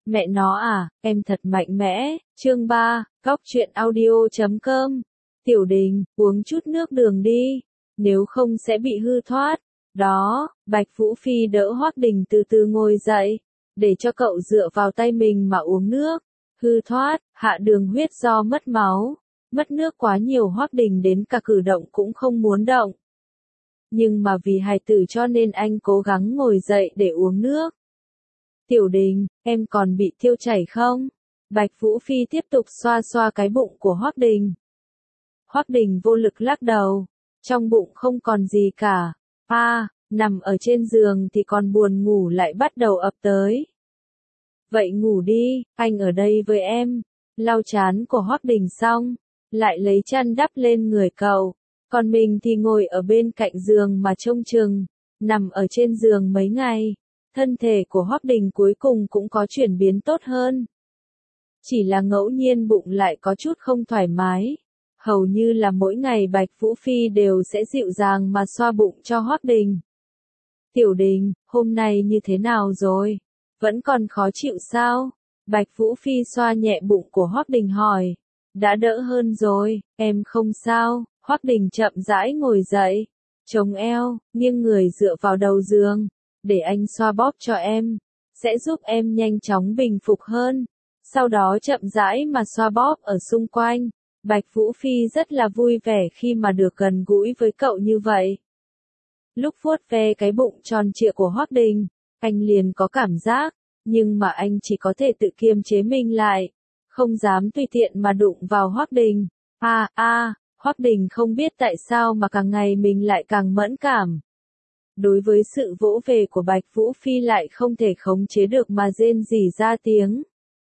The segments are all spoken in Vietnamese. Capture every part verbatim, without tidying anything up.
Mẹ nó à, em thật mạnh mẽ. Chương ba, Cóc truyện audio chấm com. Tiểu Đình, uống chút nước đường đi, nếu không sẽ bị hư thoát. Đó, Bạch Vũ Phi đỡ Hoắc Đình từ từ ngồi dậy, để cho cậu dựa vào tay mình mà uống nước. Hư thoát, hạ đường huyết do mất máu, mất nước quá nhiều, Hoắc Đình đến cả cử động cũng không muốn động. Nhưng mà vì hài tử cho nên anh cố gắng ngồi dậy để uống nước. Tiểu Đình, em còn bị tiêu chảy không? Bạch Vũ Phi tiếp tục xoa xoa cái bụng của Hoắc Đình. Hoắc Đình vô lực lắc đầu, trong bụng không còn gì cả. A, à, nằm ở trên giường thì còn buồn ngủ lại bắt đầu ập tới. Vậy ngủ đi, anh ở đây với em. Lau chán của Hoắc Đình xong, lại lấy chăn đắp lên người cậu, còn mình thì ngồi ở bên cạnh giường mà trông chừng. Nằm ở trên giường mấy ngày, thân thể của Hoắc Đình cuối cùng cũng có chuyển biến tốt hơn. Chỉ là ngẫu nhiên bụng lại có chút không thoải mái. Hầu như là mỗi ngày Bạch Vũ Phi đều sẽ dịu dàng mà xoa bụng cho Hoắc Đình. Tiểu Đình, hôm nay như thế nào rồi? Vẫn còn khó chịu sao? Bạch Vũ Phi xoa nhẹ bụng của Hoắc Đình hỏi. Đã đỡ hơn rồi, em không sao. Hoắc Đình chậm rãi ngồi dậy, chống eo, nghiêng người dựa vào đầu giường. Để anh xoa bóp cho em, sẽ giúp em nhanh chóng bình phục hơn. Sau đó chậm rãi mà xoa bóp ở xung quanh. Bạch Vũ Phi rất là vui vẻ khi mà được gần gũi với cậu như vậy. Lúc vuốt ve cái bụng tròn trịa của Hoắc Đình, anh liền có cảm giác, nhưng mà anh chỉ có thể tự kiềm chế mình lại, không dám tùy tiện mà đụng vào Hoắc Đình. A a, à, Hoắc Đình không biết tại sao mà càng ngày mình lại càng mẫn cảm. Đối với sự vỗ về của Bạch Vũ Phi lại không thể khống chế được mà rên rỉ ra tiếng.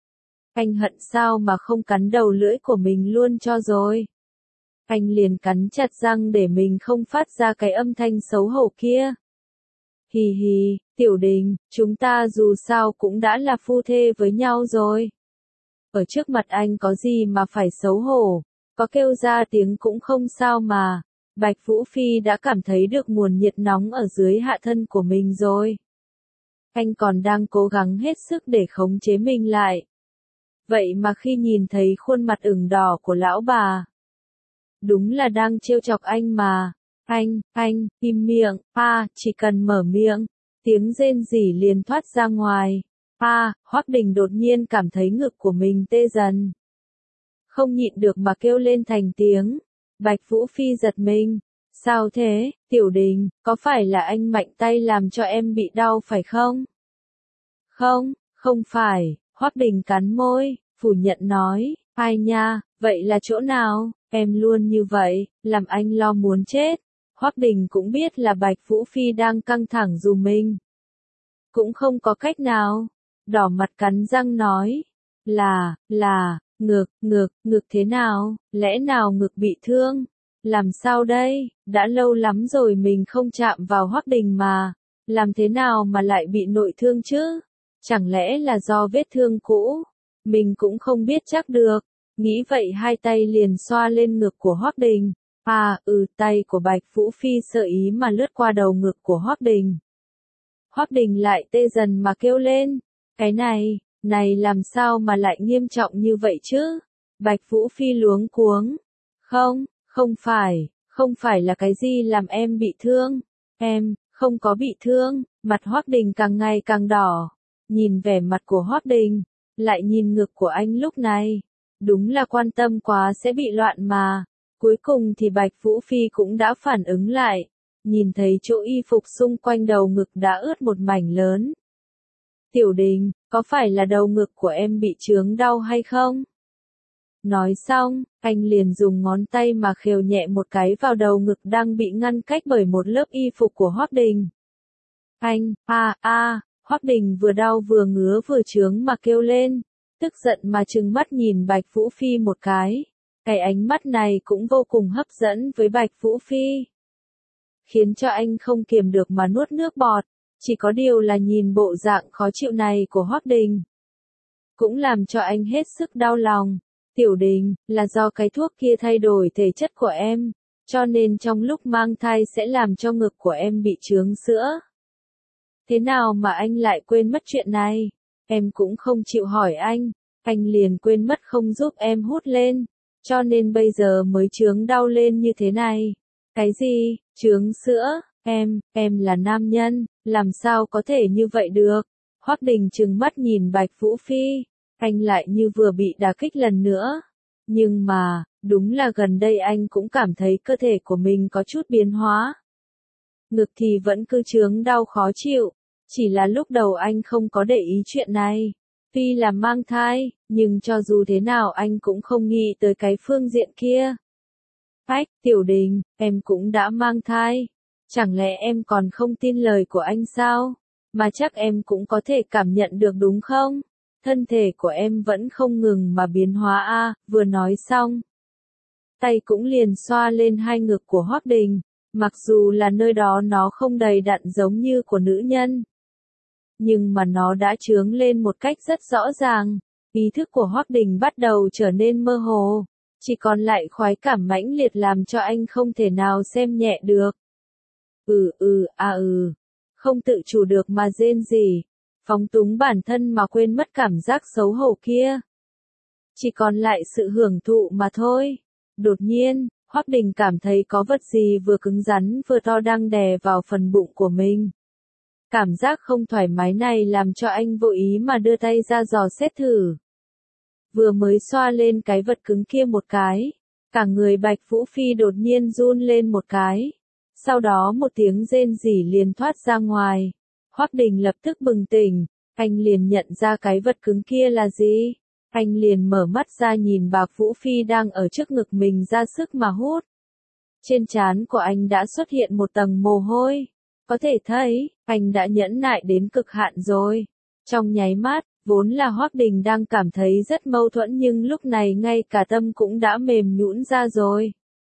Anh hận sao mà không cắn đầu lưỡi của mình luôn cho rồi. Anh liền cắn chặt răng để mình không phát ra cái âm thanh xấu hổ kia. Hì hì, Tiểu Đình, chúng ta dù sao cũng đã là phu thê với nhau rồi. Ở trước mặt anh có gì mà phải xấu hổ, có kêu ra tiếng cũng không sao mà. Bạch Vũ Phi đã cảm thấy được nguồn nhiệt nóng ở dưới hạ thân của mình rồi. Anh còn đang cố gắng hết sức để khống chế mình lại. Vậy mà khi nhìn thấy khuôn mặt ửng đỏ của lão bà, đúng là đang trêu chọc anh mà. Anh, anh, im miệng, a, à, chỉ cần mở miệng, tiếng rên rỉ liền thoát ra ngoài. A, à, Hoắc Đình đột nhiên cảm thấy ngực của mình tê dần. Không nhịn được mà kêu lên thành tiếng. Bạch Vũ Phi giật mình. Sao thế, Tiểu Đình, có phải là anh mạnh tay làm cho em bị đau phải không? Không, không phải. Hoắc Đình cắn môi, phủ nhận nói. Ai nha, vậy là chỗ nào? Em luôn như vậy, làm anh lo muốn chết. Hoắc Đình cũng biết là Bạch Vũ Phi đang căng thẳng dùm mình. Cũng không có cách nào. Đỏ mặt cắn răng nói. Là, là, ngực, ngực, ngực thế nào? Lẽ nào ngực bị thương? Làm sao đây? Đã lâu lắm rồi mình không chạm vào Hoắc Đình mà. Làm thế nào mà lại bị nội thương chứ? Chẳng lẽ là do vết thương cũ? Mình cũng không biết chắc được. Nghĩ vậy hai tay liền xoa lên ngực của Hoắc Đình. À, ừ, tay của Bạch Vũ Phi sợ ý mà lướt qua đầu ngực của Hoắc Đình. Hoắc Đình lại tê dần mà kêu lên. Cái này, này làm sao mà lại nghiêm trọng như vậy chứ? Bạch Vũ Phi luống cuống. Không, không phải, không phải là cái gì làm em bị thương. Em, không có bị thương. Mặt Hoắc Đình càng ngày càng đỏ. Nhìn vẻ mặt của Hoắc Đình, lại nhìn ngực của anh lúc này. Đúng là quan tâm quá sẽ bị loạn mà. Cuối cùng thì Bạch Vũ Phi cũng đã phản ứng lại. Nhìn thấy chỗ y phục xung quanh đầu ngực đã ướt một mảnh lớn. Tiểu Đình, có phải là đầu ngực của em bị chướng đau hay không? Nói xong, anh liền dùng ngón tay mà khều nhẹ một cái vào đầu ngực đang bị ngăn cách bởi một lớp y phục của Hoắc Đình. Anh, a a, Hoắc Đình vừa đau vừa ngứa vừa chướng mà kêu lên, tức giận mà trừng mắt nhìn Bạch Vũ Phi một cái. Cái ánh mắt này cũng vô cùng hấp dẫn với Bạch Vũ Phi, khiến cho anh không kiềm được mà nuốt nước bọt. Chỉ có điều là nhìn bộ dạng khó chịu này của Hoắc Đình, cũng làm cho anh hết sức đau lòng. Tiểu Đình, là do cái thuốc kia thay đổi thể chất của em, cho nên trong lúc mang thai sẽ làm cho ngực của em bị chướng sữa. Thế nào mà anh lại quên mất chuyện này? em cũng không chịu hỏi anh, anh liền quên mất không giúp em hút lên, cho nên bây giờ mới chướng đau lên như thế này. Cái gì, chướng sữa, em, em là nam nhân, làm sao có thể như vậy được? Hoắc Đình trừng mắt nhìn Bạch Vũ Phi, anh lại như vừa bị đả kích lần nữa. Nhưng mà, đúng là gần đây anh cũng cảm thấy cơ thể của mình có chút biến hóa. Ngực thì vẫn cứ chướng đau khó chịu, chỉ là lúc đầu anh không có để ý chuyện này. Tuy là mang thai, nhưng cho dù thế nào anh cũng không nghĩ tới cái phương diện kia. Ách, Tiểu Đình, em cũng đã mang thai. Chẳng lẽ em còn không tin lời của anh sao? Mà chắc em cũng có thể cảm nhận được đúng không? Thân thể của em vẫn không ngừng mà biến hóa a. À, vừa nói xong. Tay cũng liền xoa lên hai ngực của Hoắc Đình, mặc dù là nơi đó nó không đầy đặn giống như của nữ nhân. Nhưng mà nó đã chướng lên một cách rất rõ ràng, ý thức của Hoắc Đình bắt đầu trở nên mơ hồ, chỉ còn lại khoái cảm mãnh liệt làm cho anh không thể nào xem nhẹ được. Ừ ừ à ừ, không tự chủ được mà rên rỉ, phóng túng bản thân mà quên mất cảm giác xấu hổ kia. Chỉ còn lại sự hưởng thụ mà thôi. Đột nhiên, Hoắc Đình cảm thấy có vật gì vừa cứng rắn vừa to đang đè vào phần bụng của mình. Cảm giác không thoải mái này làm cho anh vô ý mà đưa tay ra dò xét thử. Vừa mới xoa lên cái vật cứng kia một cái, cả người Bạch Vũ Phi đột nhiên run lên một cái. Sau đó một tiếng rên rỉ liền thoát ra ngoài. Hoắc Đình lập tức bừng tỉnh, anh liền nhận ra cái vật cứng kia là gì. Anh liền mở mắt ra nhìn Bạch Vũ Phi đang ở trước ngực mình ra sức mà hút. Trên trán của anh đã xuất hiện một tầng mồ hôi. Có thể thấy, anh đã nhẫn nại đến cực hạn rồi. Trong nháy mắt, vốn là Hoắc Đình đang cảm thấy rất mâu thuẫn nhưng lúc này ngay cả tâm cũng đã mềm nhũn ra rồi.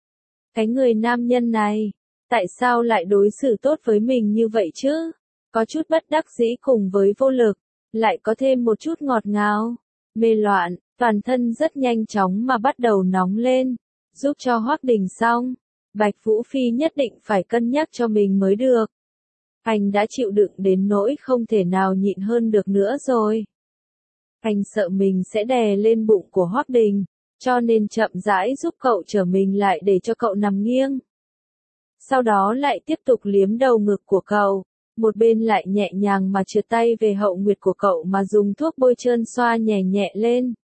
Cái người nam nhân này, tại sao lại đối xử tốt với mình như vậy chứ? Có chút bất đắc dĩ cùng với vô lực, lại có thêm một chút ngọt ngào, mê loạn, toàn thân rất nhanh chóng mà bắt đầu nóng lên, giúp cho Hoắc Đình xong. Bạch Vũ Phi nhất định phải cân nhắc cho mình mới được. Anh đã chịu đựng đến nỗi không thể nào nhịn hơn được nữa rồi. Anh sợ mình sẽ đè lên bụng của Hoắc Đình, cho nên chậm rãi giúp cậu trở mình lại để cho cậu nằm nghiêng. Sau đó lại tiếp tục liếm đầu ngực của cậu, một bên lại nhẹ nhàng mà trượt tay về hậu nguyệt của cậu mà dùng thuốc bôi trơn xoa nhẹ nhẹ lên.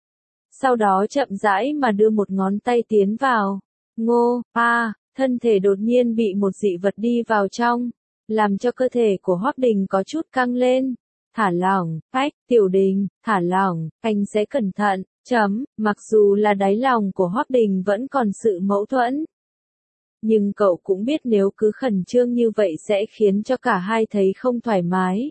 Sau đó chậm rãi mà đưa một ngón tay tiến vào. Ngô, a, à, thân thể đột nhiên bị một dị vật đi vào trong, làm cho cơ thể của Hoắc Đình có chút căng lên. Thả lỏng, ách, Tiểu Đình, thả lỏng, anh sẽ cẩn thận, chấm, mặc dù là đáy lòng của Hoắc Đình vẫn còn sự mâu thuẫn. Nhưng cậu cũng biết nếu cứ khẩn trương như vậy sẽ khiến cho cả hai thấy không thoải mái.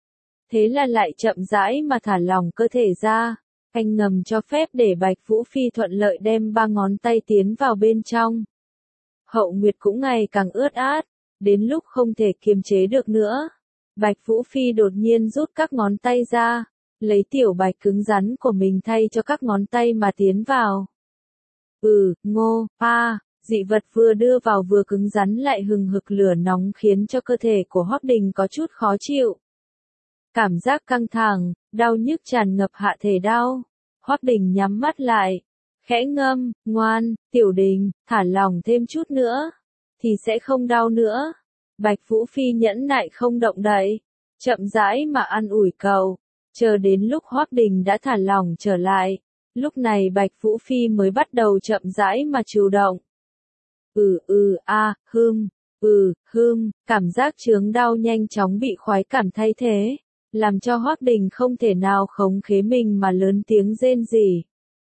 Thế là lại chậm rãi mà thả lỏng cơ thể ra. Anh ngầm cho phép để Bạch Vũ Phi thuận lợi đem ba ngón tay tiến vào bên trong. Hậu nguyệt cũng ngày càng ướt át, đến lúc không thể kiềm chế được nữa. Bạch Vũ Phi đột nhiên rút các ngón tay ra, lấy tiểu bạch cứng rắn của mình thay cho các ngón tay mà tiến vào. Ừ, ngô, a, à, dị vật vừa đưa vào vừa cứng rắn lại hừng hực lửa nóng khiến cho cơ thể của Hoắc Đình có chút khó chịu. Cảm giác căng thẳng, đau nhức tràn ngập hạ thể đau. Hoắc Đình nhắm mắt lại, khẽ ngâm, ngoan, Tiểu Đình, thả lỏng thêm chút nữa, thì sẽ không đau nữa. Bạch Vũ Phi nhẫn nại không động đậy, chậm rãi mà an ủi cậu, chờ đến lúc Hoắc Đình đã thả lỏng trở lại, lúc này Bạch Vũ Phi mới bắt đầu chậm rãi mà chủ động. Ừ ừ a, à, hưm, ừ, hưm, cảm giác chướng đau nhanh chóng bị khoái cảm thay thế, làm cho Hoắc Đình không thể nào khống chế mình mà lớn tiếng rên rỉ.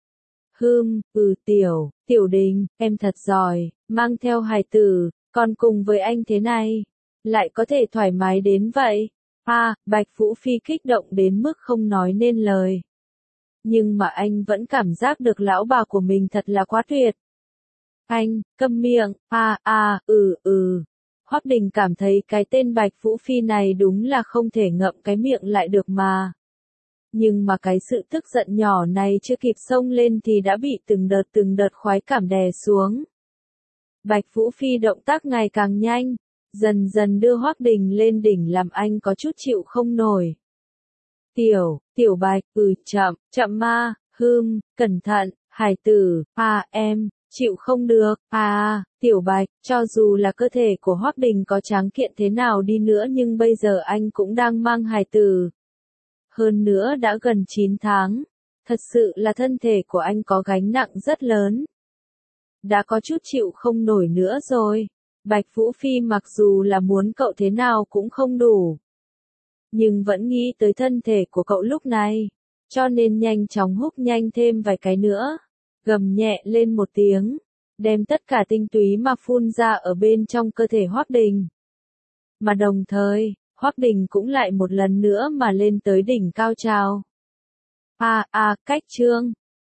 Hưm, ừ Tiểu, Tiểu Đình, em thật giỏi, mang theo hài tử, còn cùng với anh thế này, lại có thể thoải mái đến vậy. A, à, Bạch Vũ Phi kích động đến mức không nói nên lời. Nhưng mà anh vẫn cảm giác được lão bà của mình thật là quá tuyệt. Anh, câm miệng, a a, à, ừ ừ. Hoắc Đình cảm thấy cái tên Bạch Vũ Phi này đúng là không thể ngậm cái miệng lại được mà. Nhưng mà cái sự tức giận nhỏ này chưa kịp xông lên thì đã bị từng đợt từng đợt khoái cảm đè xuống. Bạch Vũ Phi động tác ngày càng nhanh, dần dần đưa Hoắc Đình lên đỉnh làm anh có chút chịu không nổi. Tiểu, tiểu bạch, ừ chậm, chậm ma, hưm, cẩn thận, hải tử, à em, chịu không được, à, tiểu bạch, cho dù là cơ thể của Hoắc Đình có tráng kiện thế nào đi nữa nhưng bây giờ anh cũng đang mang hài tử. Hơn nữa đã gần chín tháng, thật sự là thân thể của anh có gánh nặng rất lớn. Đã có chút chịu không nổi nữa rồi. Bạch Vũ Phi mặc dù là muốn cậu thế nào cũng không đủ. Nhưng vẫn nghĩ tới thân thể của cậu lúc này. Cho nên nhanh chóng húc nhanh thêm vài cái nữa. Gầm nhẹ lên một tiếng. Đem tất cả tinh túy mà phun ra ở bên trong cơ thể Hoắc Đình. Mà đồng thời, Hoắc Đình cũng lại một lần nữa mà lên tới đỉnh cao trào. À à, cách trương,